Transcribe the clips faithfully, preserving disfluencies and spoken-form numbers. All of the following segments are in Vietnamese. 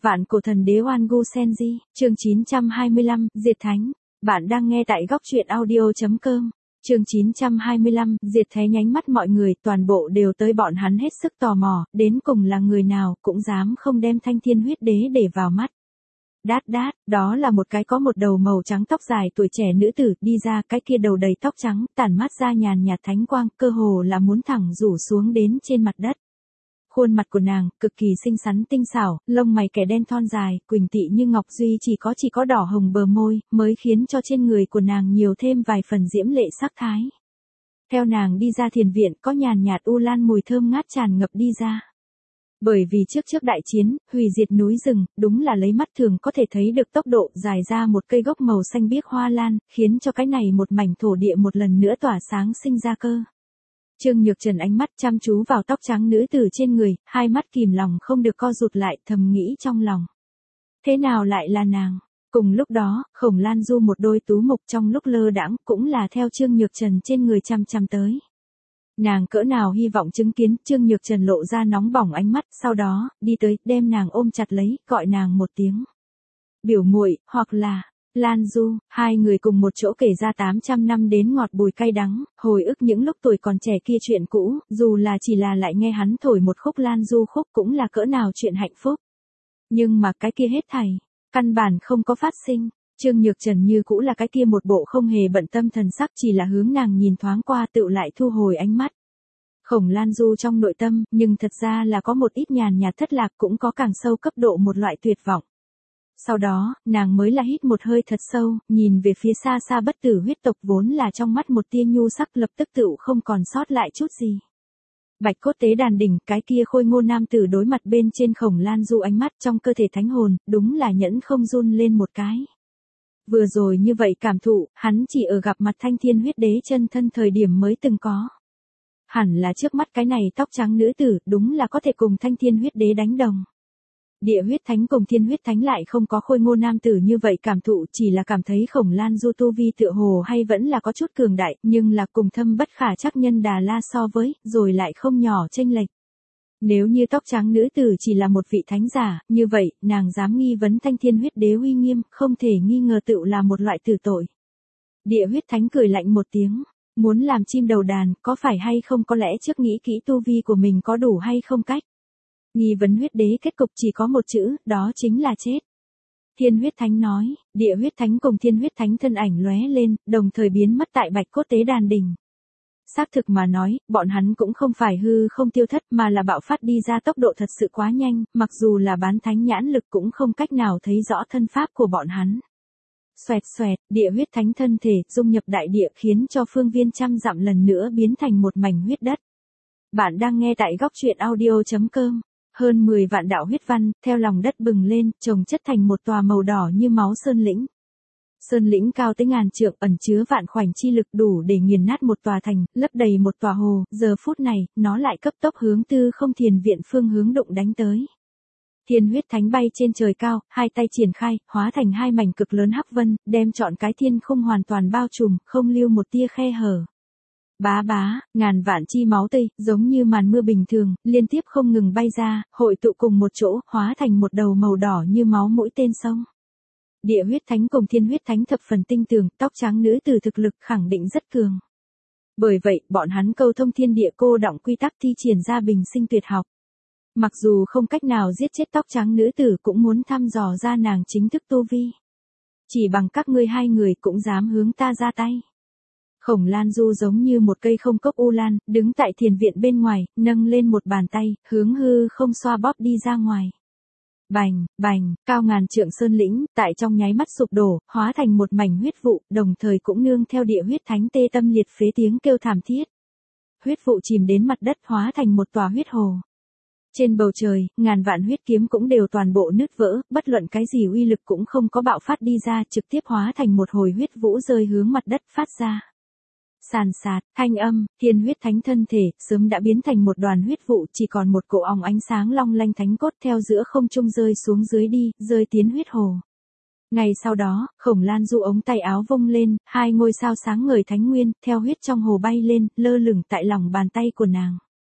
Vạn cổ thần đế Oan Gu Senji, chương chín trăm hai mươi lăm, Diệt Thánh. Bạn đang nghe tại góc truyện audio.com. Chương chín trăm hai mươi lăm, Diệt Thánh. Nhánh mắt mọi người toàn bộ đều tới bọn hắn hết sức tò mò, đến cùng là người nào cũng dám không đem Thanh Thiên Huyết Đế để vào mắt. Đát đát, đó là một cái có một đầu màu trắng tóc dài tuổi trẻ nữ tử, đi ra, cái kia đầu đầy tóc trắng, tản mát ra nhàn nhạt thánh quang, cơ hồ là muốn thẳng rủ xuống đến trên mặt đất. Khuôn mặt của nàng, cực kỳ xinh xắn tinh xảo, lông mày kẻ đen thon dài, quỳnh tị như ngọc, duy chỉ có chỉ có đỏ hồng bờ môi, mới khiến cho trên người của nàng nhiều thêm vài phần diễm lệ sắc thái. Theo nàng đi ra thiền viện, có nhàn nhạt u lan mùi thơm ngát tràn ngập đi ra. Bởi vì trước trước đại chiến, hủy diệt núi rừng, đúng là lấy mắt thường có thể thấy được tốc độ dài ra một cây gốc màu xanh biếc hoa lan, khiến cho cái này một mảnh thổ địa một lần nữa tỏa sáng sinh ra cơ. Trương Nhược Trần ánh mắt chăm chú vào tóc trắng nữ tử trên người, hai mắt kìm lòng không được co rụt lại, thầm nghĩ trong lòng. Thế nào lại là nàng? Cùng lúc đó, Khổng Lan Du một đôi tú mục trong lúc lơ đãng cũng là theo Trương Nhược Trần trên người chăm chăm tới. Nàng cỡ nào hy vọng chứng kiến, Trương Nhược Trần lộ ra nóng bỏng ánh mắt, sau đó, đi tới, đem nàng ôm chặt lấy, gọi nàng một tiếng. Biểu muội, hoặc là Lan Du. Hai người cùng một chỗ kể ra tám trăm năm đến ngọt bùi cay đắng, hồi ức những lúc tuổi còn trẻ kia chuyện cũ, dù là chỉ là lại nghe hắn thổi một khúc Lan Du khúc cũng là cỡ nào chuyện hạnh phúc. Nhưng mà cái kia hết thảy, căn bản không có phát sinh. Trương Nhược Trần như cũ là cái kia một bộ không hề bận tâm thần sắc, chỉ là hướng nàng nhìn thoáng qua tựu lại thu hồi ánh mắt. Khổng Lan Du trong nội tâm, nhưng thật ra là có một ít nhàn nhạt thất lạc, cũng có càng sâu cấp độ một loại tuyệt vọng. Sau đó, nàng mới là hít một hơi thật sâu, nhìn về phía xa xa bất tử huyết tộc, vốn là trong mắt một tia nhu sắc lập tức tựu không còn sót lại chút gì. Bạch cốt tế đàn đỉnh, cái kia khôi ngô nam tử đối mặt bên trên Khổng Lan Du, ánh mắt trong cơ thể thánh hồn, đúng là nhẫn không run lên một cái. Vừa rồi như vậy cảm thụ, hắn chỉ ở gặp mặt Thanh Thiên Huyết Đế chân thân thời điểm mới từng có. Hẳn là trước mắt cái này tóc trắng nữ tử, đúng là có thể cùng Thanh Thiên Huyết Đế đánh đồng. Địa huyết thánh cùng thiên huyết thánh lại không có khôi ngô nam tử như vậy cảm thụ, chỉ là cảm thấy Khổng Lan Du tu vi tựa hồ hay vẫn là có chút cường đại, nhưng là cùng thâm bất khả trắc nhân Đà La so với, rồi lại không nhỏ chênh lệch. Nếu như tóc trắng nữ tử chỉ là một vị thánh giả, như vậy, nàng dám nghi vấn Thanh Thiên Huyết Đế uy nghiêm, không thể nghi ngờ tựu là một loại tử tội. Địa huyết thánh cười lạnh một tiếng, muốn làm chim đầu đàn, có phải hay không, có lẽ trước nghĩ kỹ tu vi của mình có đủ hay không cách. Nghi vấn huyết đế kết cục chỉ có một chữ, đó chính là chết. Thiên huyết thánh nói, địa huyết thánh cùng thiên huyết thánh thân ảnh lóe lên, đồng thời biến mất tại bạch cốt tế đàn đỉnh. Xác thực mà nói, bọn hắn cũng không phải hư không tiêu thất mà là bạo phát đi ra tốc độ thật sự quá nhanh, mặc dù là bán thánh nhãn lực cũng không cách nào thấy rõ thân pháp của bọn hắn. Xoẹt xoẹt, địa huyết thánh thân thể dung nhập đại địa, khiến cho phương viên trăm dặm lần nữa biến thành một mảnh huyết đất. Bạn đang nghe tại góc truyện audio.com. Hơn mười vạn đạo huyết văn, theo lòng đất bừng lên, chồng chất thành một tòa màu đỏ như máu sơn lĩnh. Sơn lĩnh cao tới ngàn trượng, ẩn chứa vạn khoảnh chi lực đủ để nghiền nát một tòa thành, lấp đầy một tòa hồ, giờ phút này, nó lại cấp tốc hướng tư không thiền viện phương hướng đụng đánh tới. Thiên huyết thánh bay trên trời cao, hai tay triển khai, hóa thành hai mảnh cực lớn hắc vân, đem trọn cái thiên không hoàn toàn bao trùm, không lưu một tia khe hở. Bá bá, ngàn vạn chi máu tươi, giống như màn mưa bình thường, liên tiếp không ngừng bay ra, hội tụ cùng một chỗ, hóa thành một đầu màu đỏ như máu mũi tên sông. Địa huyết thánh cùng thiên huyết thánh thập phần tinh tường, tóc trắng nữ tử thực lực khẳng định rất cường. Bởi vậy, bọn hắn câu thông thiên địa cô đọng quy tắc thi triển ra bình sinh tuyệt học. Mặc dù không cách nào giết chết tóc trắng nữ tử, cũng muốn thăm dò ra nàng chính thức tu vi. Chỉ bằng các ngươi hai người cũng dám hướng ta ra tay. Khổng Lan Du giống như một cây không cốc u lan, đứng tại thiền viện bên ngoài, nâng lên một bàn tay, hướng hư không xoa bóp đi ra ngoài. Bành, bành, cao ngàn trượng sơn lĩnh, tại trong nháy mắt sụp đổ, hóa thành một mảnh huyết vụ, đồng thời cũng nương theo địa huyết thánh tê tâm liệt phế tiếng kêu thảm thiết. Huyết vụ chìm đến mặt đất, hóa thành một tòa huyết hồ. Trên bầu trời, ngàn vạn huyết kiếm cũng đều toàn bộ nứt vỡ, bất luận cái gì uy lực cũng không có bạo phát đi ra, trực tiếp hóa thành một hồi huyết vũ rơi hướng mặt đất phát ra. Sàn sạt, thanh âm, thiên huyết thánh thân thể, sớm đã biến thành một đoàn huyết vụ, chỉ còn một cỗ óng ánh sáng long lanh thánh cốt theo giữa không trung rơi xuống dưới đi, rơi tiến huyết hồ. Ngày sau đó, Khổng Lan Du ống tay áo vung lên, hai ngôi sao sáng ngời thánh nguyên, theo huyết trong hồ bay lên, lơ lửng tại lòng bàn tay của nàng.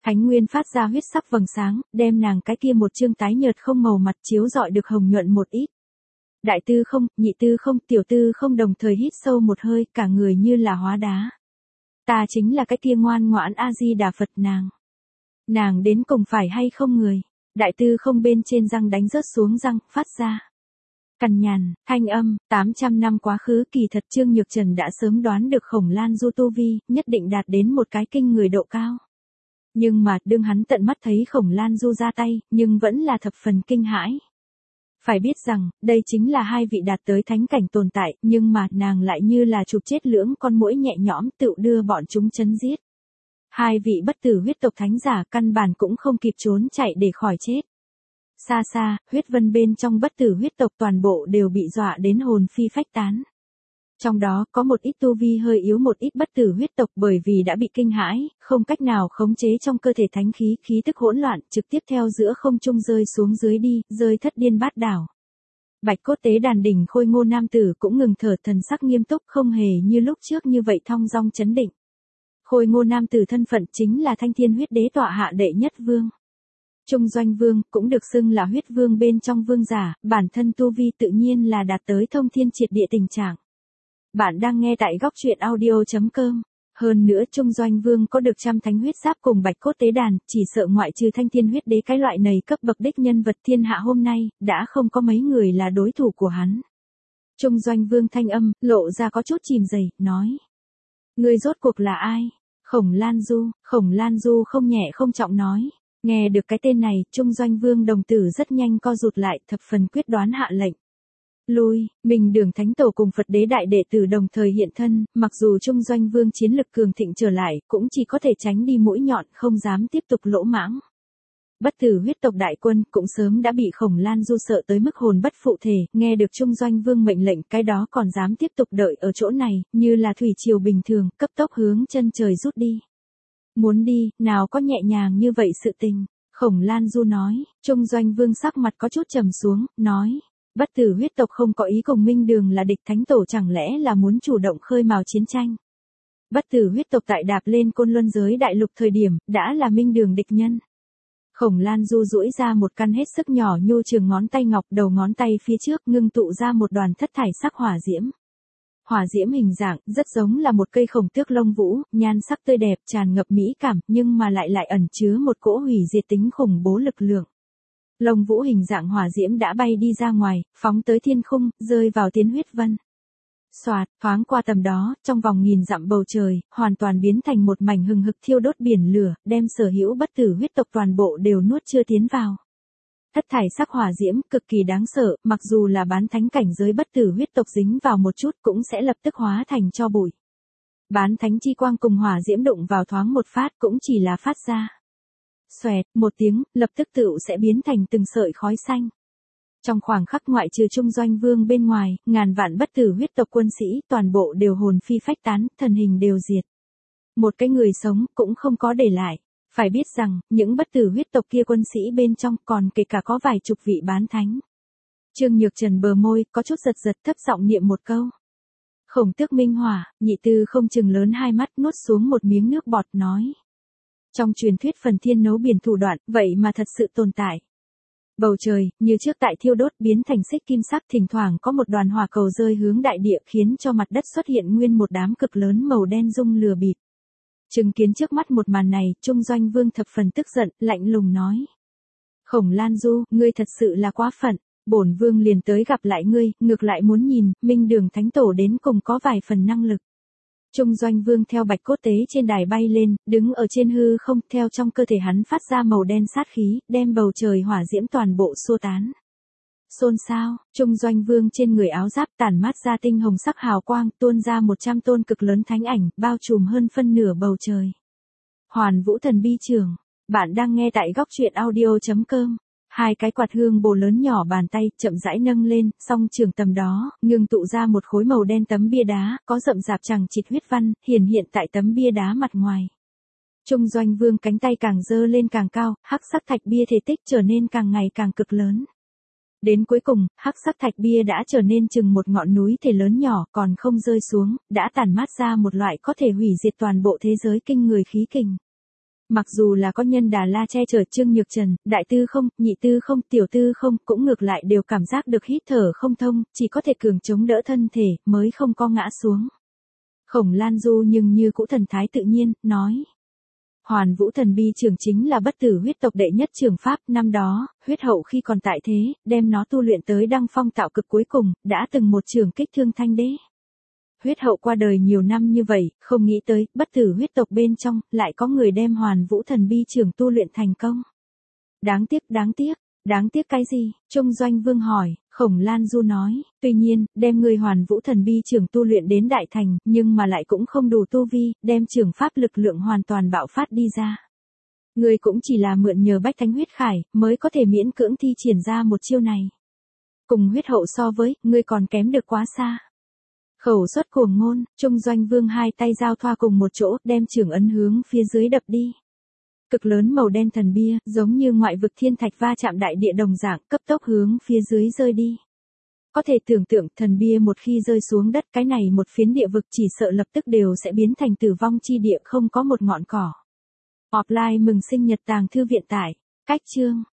Thánh nguyên phát ra huyết sắc vầng sáng, đem nàng cái kia một chương tái nhợt không màu mặt chiếu rọi được hồng nhuận một ít. Đại tư không, nhị tư không, tiểu tư không đồng thời hít sâu một hơi, cả người như là hóa đá. Ta chính là cái kia ngoan ngoãn A-di-đà Phật nàng. Nàng đến cùng phải hay không người? Đại tư không bên trên răng đánh rớt xuống răng, phát ra. Cằn nhằn, thanh âm, tám trăm năm quá khứ kỳ thật Trương Nhược Trần đã sớm đoán được Khổng Lan Du tu vi, nhất định đạt đến một cái kinh người độ cao. Nhưng mà, đương hắn tận mắt thấy Khổng Lan Du ra tay, nhưng vẫn là thập phần kinh hãi. Phải biết rằng, đây chính là hai vị đạt tới thánh cảnh tồn tại, nhưng mà nàng lại như là chụp chết lưỡng con muỗi nhẹ nhõm tự đưa bọn chúng chấn giết. Hai vị bất tử huyết tộc thánh giả căn bản cũng không kịp trốn chạy để khỏi chết. Xa xa, huyết vân bên trong bất tử huyết tộc toàn bộ đều bị dọa đến hồn phi phách tán. Trong đó có một ít tu vi hơi yếu một ít bất tử huyết tộc bởi vì đã bị kinh hãi, không cách nào khống chế trong cơ thể thánh khí, khí tức hỗn loạn, trực tiếp theo giữa không trung rơi xuống dưới đi, rơi thất điên bát đảo. Bạch cốt tế đàn đỉnh khôi ngô nam tử cũng ngừng thở, thần sắc nghiêm túc, không hề như lúc trước như vậy thong dong chấn định. Khôi ngô nam tử thân phận chính là Thanh Thiên huyết đế tọa hạ đệ nhất vương. Trung Doanh Vương, cũng được xưng là huyết vương bên trong vương giả, bản thân tu vi tự nhiên là đạt tới thông thiên triệt địa tình trạng. Bạn đang nghe tại góc truyện audio chấm com. Hơn nữa Trung Doanh Vương có được trăm thánh huyết giáp cùng bạch cốt tế đàn, chỉ sợ ngoại trừ Thanh Thiên huyết đế cái loại này cấp bậc đích nhân vật thiên hạ hôm nay, đã không có mấy người là đối thủ của hắn. Trung Doanh Vương thanh âm, lộ ra có chút chìm dày, nói. Ngươi rốt cuộc là ai? Khổng Lan Du, Khổng Lan Du không nhẹ không trọng nói. Nghe được cái tên này, Trung Doanh Vương đồng tử rất nhanh co rụt lại, thập phần quyết đoán hạ lệnh. Lui, mình Đường Thánh Tổ cùng Phật Đế đại đệ tử đồng thời hiện thân, mặc dù Trung Doanh Vương chiến lực cường thịnh trở lại, cũng chỉ có thể tránh đi mũi nhọn, không dám tiếp tục lỗ mãng. Bất tử huyết tộc đại quân cũng sớm đã bị Khổng Lan Du sợ tới mức hồn bất phụ thể, nghe được Trung Doanh Vương mệnh lệnh, cái đó còn dám tiếp tục đợi ở chỗ này, như là thủy triều bình thường, cấp tốc hướng chân trời rút đi. Muốn đi, nào có nhẹ nhàng như vậy sự tình. Khổng Lan Du nói, Trung Doanh Vương sắc mặt có chút trầm xuống, nói. Bất tử huyết tộc không có ý cùng Minh Đường là địch, Thánh Tổ chẳng lẽ là muốn chủ động khơi mào chiến tranh. Bất tử huyết tộc tại đạp lên Côn Luân giới đại lục thời điểm, đã là Minh Đường địch nhân. Khổng Lan Du duỗi ra một căn hết sức nhỏ nhô trường ngón tay ngọc, đầu ngón tay phía trước ngưng tụ ra một đoàn thất thải sắc hỏa diễm. Hỏa diễm hình dạng, rất giống là một cây khổng tước lông vũ, nhan sắc tươi đẹp, tràn ngập mỹ cảm, nhưng mà lại lại ẩn chứa một cỗ hủy diệt tính khủng bố lực lượng. Lông vũ hình dạng hỏa diễm đã bay đi ra ngoài, phóng tới thiên khung, rơi vào Tiến huyết vân. Xoạt, thoáng qua tầm đó, trong vòng nghìn dặm bầu trời, hoàn toàn biến thành một mảnh hừng hực thiêu đốt biển lửa, đem sở hữu bất tử huyết tộc toàn bộ đều nuốt chưa tiến vào. Thất thải sắc hỏa diễm, cực kỳ đáng sợ, mặc dù là bán thánh cảnh giới bất tử huyết tộc dính vào một chút cũng sẽ lập tức hóa thành tro bụi. Bán thánh chi quang cùng hỏa diễm đụng vào thoáng một phát cũng chỉ là phát ra. Xoẹt, một tiếng, lập tức tựu sẽ biến thành từng sợi khói xanh. Trong khoảng khắc ngoại trừ Trung Doanh Vương bên ngoài, ngàn vạn bất tử huyết tộc quân sĩ, toàn bộ đều hồn phi phách tán, thần hình đều diệt. Một cái người sống cũng không có để lại. Phải biết rằng, những bất tử huyết tộc kia quân sĩ bên trong còn kể cả có vài chục vị bán thánh. Trương Nhược Trần bờ môi, có chút giật giật thấp giọng niệm một câu. Khổng Tước Minh Hỏa, nhị tư không chừng lớn hai mắt nuốt xuống một miếng nước bọt nói. Trong truyền thuyết phần thiên nấu biển thủ đoạn, vậy mà thật sự tồn tại. Bầu trời, như trước tại thiêu đốt biến thành xích kim sắc, thỉnh thoảng có một đoàn hỏa cầu rơi hướng đại địa khiến cho mặt đất xuất hiện nguyên một đám cực lớn màu đen rung lừa bịp. Chứng kiến trước mắt một màn này, Trung Doanh Vương thập phần tức giận, lạnh lùng nói. Khổng Lan Du, ngươi thật sự là quá phận, bổn vương liền tới gặp lại ngươi, ngược lại muốn nhìn, Minh Đường Thánh Tổ đến cùng có vài phần năng lực. Trung Doanh Vương theo bạch cốt tế trên đài bay lên, đứng ở trên hư không, theo trong cơ thể hắn phát ra màu đen sát khí, đem bầu trời hỏa diễm toàn bộ xua tán. Xôn xao, Trung Doanh Vương trên người áo giáp tản mát ra tinh hồng sắc hào quang, tuôn ra một trăm tôn cực lớn thánh ảnh, bao trùm hơn phân nửa bầu trời. Hoàn Vũ Thần Bi Trường, bạn đang nghe tại góc truyện audio chấm com. Hai cái quạt hương bồ lớn nhỏ bàn tay, chậm rãi nâng lên, song trường tầm đó, ngưng tụ ra một khối màu đen tấm bia đá, có rậm rạp chằng chịt huyết văn, hiển hiện tại tấm bia đá mặt ngoài. Trung Doanh Vương cánh tay càng dơ lên càng cao, hắc sắc thạch bia thể tích trở nên càng ngày càng cực lớn. Đến cuối cùng, hắc sắc thạch bia đã trở nên chừng một ngọn núi thể lớn nhỏ, còn không rơi xuống, đã tản mát ra một loại có thể hủy diệt toàn bộ thế giới kinh người khí kình. Mặc dù là có nhân Đà La che chở Trương Nhược Trần, đại tư không, nhị tư không, tiểu tư không, cũng ngược lại đều cảm giác được hít thở không thông, chỉ có thể cường chống đỡ thân thể, mới không có ngã xuống. Khổng Lan Du nhưng như cũ thần thái tự nhiên, nói. Hoàn Vũ Thần Bi Trường chính là bất tử huyết tộc đệ nhất trường pháp, năm đó, huyết hậu khi còn tại thế, đem nó tu luyện tới đăng phong tạo cực cuối cùng, đã từng một trường kích thương Thanh Đế. Huyết hậu qua đời nhiều năm như vậy, không nghĩ tới, bất tử huyết tộc bên trong, lại có người đem Hoàn Vũ Thần Bi Trường tu luyện thành công. Đáng tiếc, đáng tiếc, đáng tiếc cái gì? Trung Doanh Vương hỏi. Khổng Lan Du nói, tuy nhiên, đem người Hoàn Vũ Thần Bi Trường tu luyện đến đại thành, nhưng mà lại cũng không đủ tu vi, đem trường pháp lực lượng hoàn toàn bạo phát đi ra. Người cũng chỉ là mượn nhờ bách thánh huyết khải, mới có thể miễn cưỡng thi triển ra một chiêu này. Cùng huyết hậu so với, người còn kém được quá xa. Khẩu xuất cuồng ngôn, Trung Doanh Vương hai tay giao thoa cùng một chỗ, đem trường ấn hướng phía dưới đập đi. Cực lớn màu đen thần bia, giống như ngoại vực thiên thạch va chạm đại địa đồng dạng, cấp tốc hướng phía dưới rơi đi. Có thể tưởng tượng, thần bia một khi rơi xuống đất, cái này một phiến địa vực chỉ sợ lập tức đều sẽ biến thành tử vong chi địa, không có một ngọn cỏ. Offline mừng sinh nhật tàng thư viện tải, cách chương.